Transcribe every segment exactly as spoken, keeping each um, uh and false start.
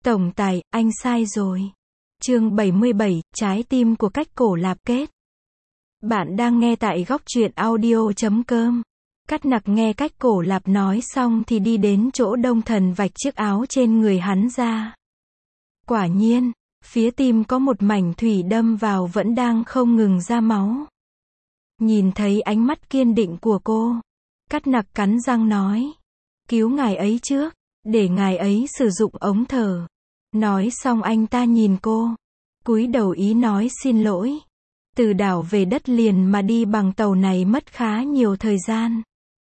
Tổng tài, anh sai rồi. Chương bảy mươi bảy, trái tim của cách cổ lạp kết. Bạn đang nghe tại góc truyện audio chấm com. Cắt nặc nghe cách cổ lạp nói xong thì đi đến chỗ Đông Thần vạch chiếc áo trên người hắn ra. Quả nhiên, phía tim có một mảnh thủy đâm vào vẫn đang không ngừng ra máu. Nhìn thấy ánh mắt kiên định của cô, Cắt nặc cắn răng nói. Cứu ngài ấy trước, để ngài ấy sử dụng ống thở. Nói xong anh ta nhìn cô, cúi đầu ý nói xin lỗi. Từ đảo về đất liền mà đi bằng tàu này mất khá nhiều thời gian.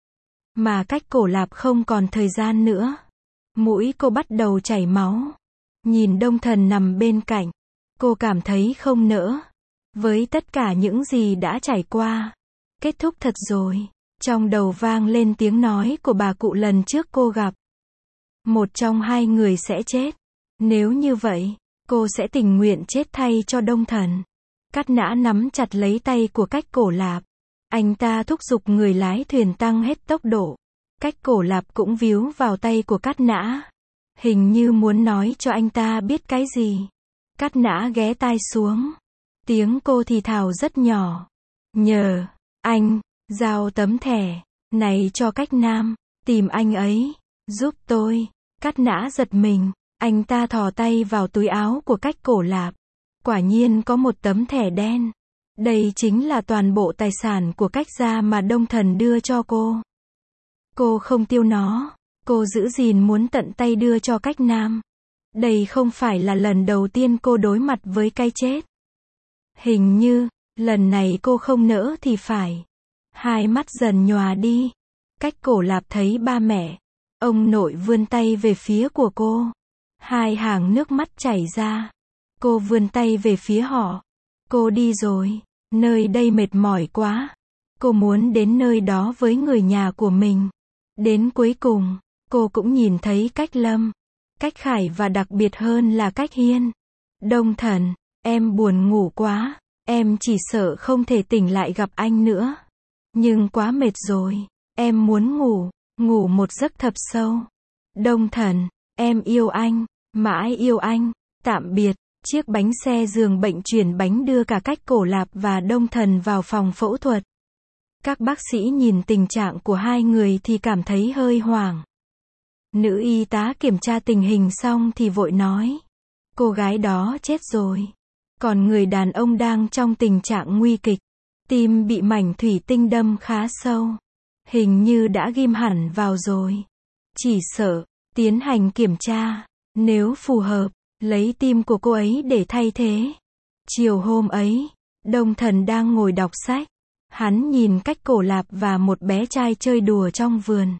Mà cách cổ lạp không còn thời gian nữa. Mũi cô bắt đầu chảy máu. Nhìn Đông Thần nằm bên cạnh, cô cảm thấy không nỡ. Với tất cả những gì đã trải qua, kết thúc thật rồi. Trong đầu vang lên tiếng nói của bà cụ lần trước cô gặp. Một trong hai người sẽ chết. Nếu như vậy, cô sẽ tình nguyện chết thay cho Đông Thần. Cát Nã nắm chặt lấy tay của cách cổ lạp. Anh ta thúc giục người lái thuyền tăng hết tốc độ. Cách cổ lạp cũng víu vào tay của Cát Nã. Hình như muốn nói cho anh ta biết cái gì. Cát Nã ghé tai xuống. Tiếng cô thì thào rất nhỏ. Nhờ, anh, giao tấm thẻ này cho cách Nam. Tìm anh ấy, giúp tôi. Cát Nã giật mình. Anh ta thò tay vào túi áo của cách cổ lạp. Quả nhiên có một tấm thẻ đen. Đây chính là toàn bộ tài sản của cách gia mà Đông Thần đưa cho cô. Cô không tiêu nó. Cô giữ gìn muốn tận tay đưa cho cách Nam. Đây không phải là lần đầu tiên cô đối mặt với cái chết. Hình như, lần này cô không nỡ thì phải. Hai mắt dần nhòa đi. Cách cổ lạp thấy ba mẹ, ông nội vươn tay về phía của cô. Hai hàng nước mắt chảy ra. Cô vươn tay về phía họ. Cô đi rồi. Nơi đây mệt mỏi quá. Cô muốn đến nơi đó với người nhà của mình. Đến cuối cùng, cô cũng nhìn thấy cách Lâm, cách Khải và đặc biệt hơn là cách Hiên. Đông Thần, em buồn ngủ quá. Em chỉ sợ không thể tỉnh lại gặp anh nữa. Nhưng quá mệt rồi. Em muốn ngủ, ngủ một giấc thật sâu. Đông Thần, em yêu anh, mãi yêu anh. Tạm biệt. Chiếc bánh xe giường bệnh chuyển bánh đưa cả cách cổ lạp và Đông Thần vào phòng phẫu thuật. Các bác sĩ nhìn tình trạng của hai người thì cảm thấy hơi hoảng. Nữ y tá kiểm tra tình hình xong thì vội nói. Cô gái đó chết rồi. Còn người đàn ông đang trong tình trạng nguy kịch. Tim bị mảnh thủy tinh đâm khá sâu. Hình như đã ghim hẳn vào rồi. Chỉ sợ, tiến hành kiểm tra. Nếu phù hợp, lấy tim của cô ấy để thay thế. Chiều hôm ấy, Đông Thần đang ngồi đọc sách. Hắn nhìn cách cổ lạp và một bé trai chơi đùa trong vườn.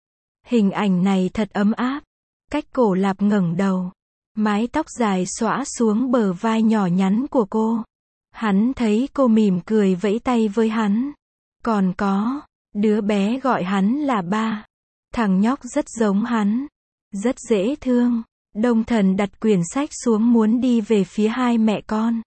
Hình ảnh này thật ấm áp. Cách cổ lạp ngẩng đầu. Mái tóc dài xõa xuống bờ vai nhỏ nhắn của cô. Hắn thấy cô mỉm cười vẫy tay với hắn. Còn có, đứa bé gọi hắn là ba. Thằng nhóc rất giống hắn. Rất dễ thương. Đông Thần đặt quyển sách xuống muốn đi về phía hai mẹ con.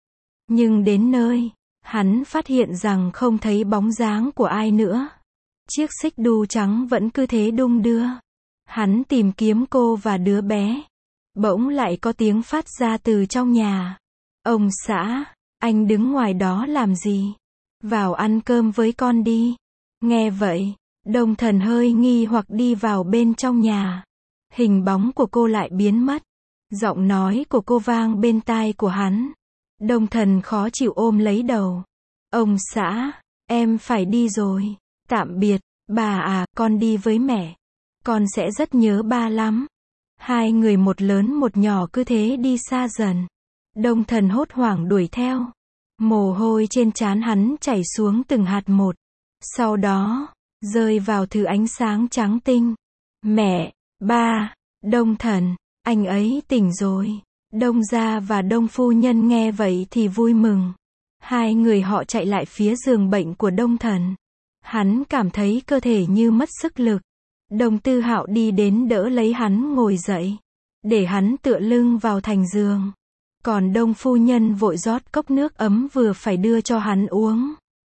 Nhưng đến nơi, hắn phát hiện rằng không thấy bóng dáng của ai nữa. Chiếc xích đu trắng vẫn cứ thế đung đưa. Hắn tìm kiếm cô và đứa bé. Bỗng lại có tiếng phát ra từ trong nhà. Ông xã, anh đứng ngoài đó làm gì? Vào ăn cơm với con đi. Nghe vậy, Đông Thần hơi nghi hoặc đi vào bên trong nhà. Hình bóng của cô lại biến mất. Giọng nói của cô vang bên tai của hắn. Đông Thần khó chịu ôm lấy đầu. Ông xã, em phải đi rồi. Tạm biệt, bà à, con đi với mẹ. Con sẽ rất nhớ ba lắm. Hai người một lớn một nhỏ cứ thế đi xa dần. Đông Thần hốt hoảng đuổi theo. Mồ hôi trên trán hắn chảy xuống từng hạt một. Sau đó, rơi vào thứ ánh sáng trắng tinh. Mẹ, ba, Đông Thần, anh ấy tỉnh rồi. Đông gia và Đông phu nhân nghe vậy thì vui mừng. Hai người họ chạy lại phía giường bệnh của Đông Thần. Hắn cảm thấy cơ thể như mất sức lực. Đông Tư Hạo đi đến đỡ lấy hắn ngồi dậy. Để hắn tựa lưng vào thành giường. Còn Đông phu nhân vội rót cốc nước ấm vừa phải đưa cho hắn uống.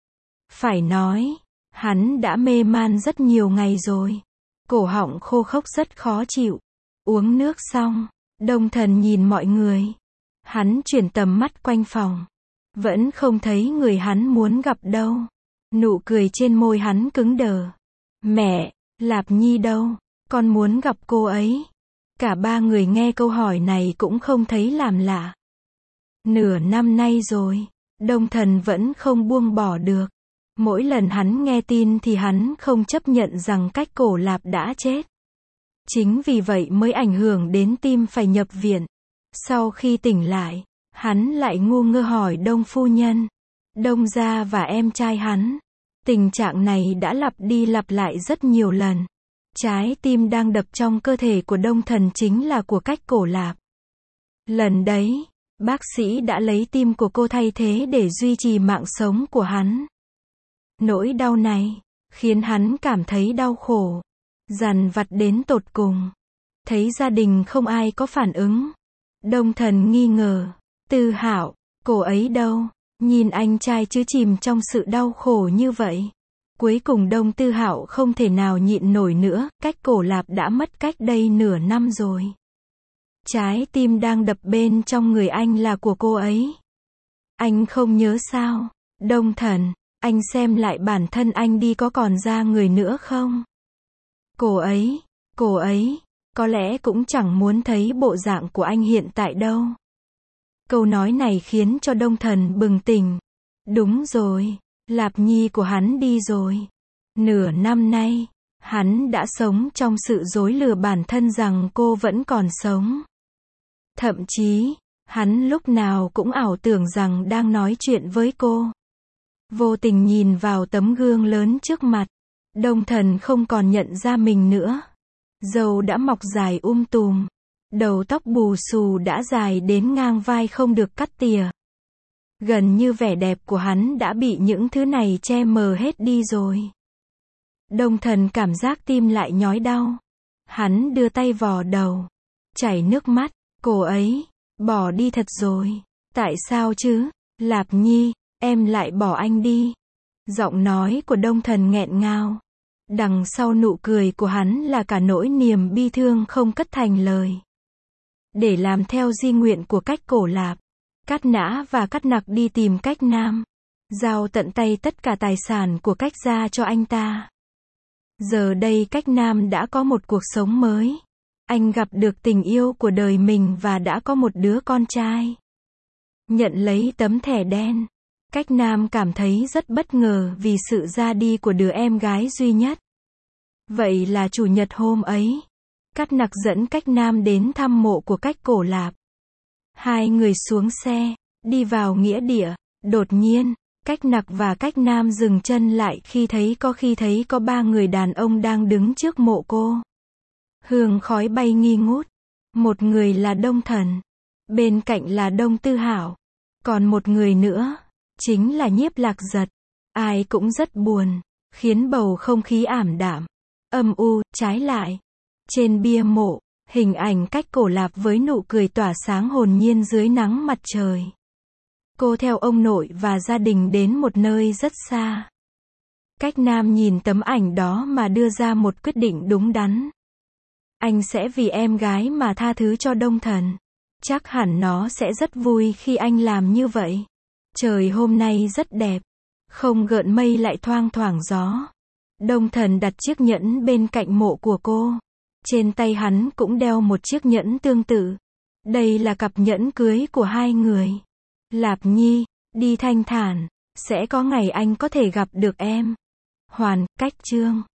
Phải nói, hắn đã mê man rất nhiều ngày rồi. Cổ họng khô khốc rất khó chịu. Uống nước xong, Đông Thần nhìn mọi người. Hắn chuyển tầm mắt quanh phòng. Vẫn không thấy người hắn muốn gặp đâu. Nụ cười trên môi hắn cứng đờ. Mẹ, Lạp Nhi đâu? Con muốn gặp cô ấy. Cả ba người nghe câu hỏi này cũng không thấy làm lạ. Nửa năm nay rồi, Đông Thần vẫn không buông bỏ được. Mỗi lần hắn nghe tin thì hắn không chấp nhận rằng Cách Cổ Lạp đã chết. Chính vì vậy mới ảnh hưởng đến tim phải nhập viện. Sau khi tỉnh lại, hắn lại ngu ngơ hỏi Đông phu nhân, Đông gia và em trai hắn. Tình trạng này đã lặp đi lặp lại rất nhiều lần. Trái tim đang đập trong cơ thể của Đông Thần chính là của Cách Cổ Lạp. Lần đấy, bác sĩ đã lấy tim của cô thay thế để duy trì mạng sống của hắn. Nỗi đau này khiến hắn cảm thấy đau khổ, dằn vặt đến tột cùng. Thấy gia đình không ai có phản ứng, Đông Thần nghi ngờ. Tư Hạo, cô ấy đâu? Nhìn anh trai chứ chìm trong sự đau khổ như vậy. Cuối cùng Đông Tư Hạo không thể nào nhịn nổi nữa. Cách Cổ Lạp đã mất cách đây nửa năm rồi. Trái tim đang đập bên trong người anh là của cô ấy. Anh không nhớ sao? Đông Thần, anh xem lại bản thân anh đi, có còn ra người nữa không? Cô ấy, cô ấy, có lẽ cũng chẳng muốn thấy bộ dạng của anh hiện tại đâu. Câu nói này khiến cho Đông Thần bừng tỉnh. Đúng rồi, Lạp Nhi của hắn đi rồi. Nửa năm nay, hắn đã sống trong sự dối lừa bản thân rằng cô vẫn còn sống. Thậm chí, hắn lúc nào cũng ảo tưởng rằng đang nói chuyện với cô. Vô tình nhìn vào tấm gương lớn trước mặt, Đông Thần không còn nhận ra mình nữa. Râu đã mọc dài um tùm. Đầu tóc bù xù đã dài đến ngang vai không được cắt tỉa. Gần như vẻ đẹp của hắn đã bị những thứ này che mờ hết đi rồi. Đông Thần cảm giác tim lại nhói đau. Hắn đưa tay vò đầu, chảy nước mắt. Cô ấy bỏ đi thật rồi. Tại sao chứ? Lạp Nhi, em lại bỏ anh đi. Giọng nói của Đông Thần nghẹn ngào. Đằng sau nụ cười của hắn là cả nỗi niềm bi thương không cất thành lời. Để làm theo di nguyện của Cách Cổ Lạp, Cát Nã và Cát Nặc đi tìm Cách Nam, giao tận tay tất cả tài sản của Cách gia cho anh ta. Giờ đây Cách Nam đã có một cuộc sống mới. Anh gặp được tình yêu của đời mình và đã có một đứa con trai. Nhận lấy tấm thẻ đen, Cách Nam cảm thấy rất bất ngờ vì sự ra đi của đứa em gái duy nhất. Vậy là chủ nhật hôm ấy, Cát Nặc dẫn Cách Nam đến thăm mộ của Cách Cổ Lạp. Hai người xuống xe, đi vào nghĩa địa. Đột nhiên, Cách Nặc và Cách Nam dừng chân lại khi thấy có khi thấy có ba người đàn ông đang đứng trước mộ cô. Hương khói bay nghi ngút. Một người là Đông Thần, bên cạnh là Đông Tư Hạo, còn một người nữa chính là Nhiếp Lạc Giật. Ai cũng rất buồn, khiến bầu không khí ảm đạm, âm u. Trái lại, trên bia mộ, hình ảnh Cách Cổ Lạp với nụ cười tỏa sáng hồn nhiên dưới nắng mặt trời. Cô theo ông nội và gia đình đến một nơi rất xa. Cách Nam nhìn tấm ảnh đó mà đưa ra một quyết định đúng đắn. Anh sẽ vì em gái mà tha thứ cho Đông Thần. Chắc hẳn nó sẽ rất vui khi anh làm như vậy. Trời hôm nay rất đẹp, không gợn mây lại thoang thoảng gió. Đông Thần đặt chiếc nhẫn bên cạnh mộ của cô. Trên tay hắn cũng đeo một chiếc nhẫn tương tự. Đây là cặp nhẫn cưới của hai người. Lạp Nhi, đi thanh thản, sẽ có ngày anh có thể gặp được em. Hoàn, Cách Chương.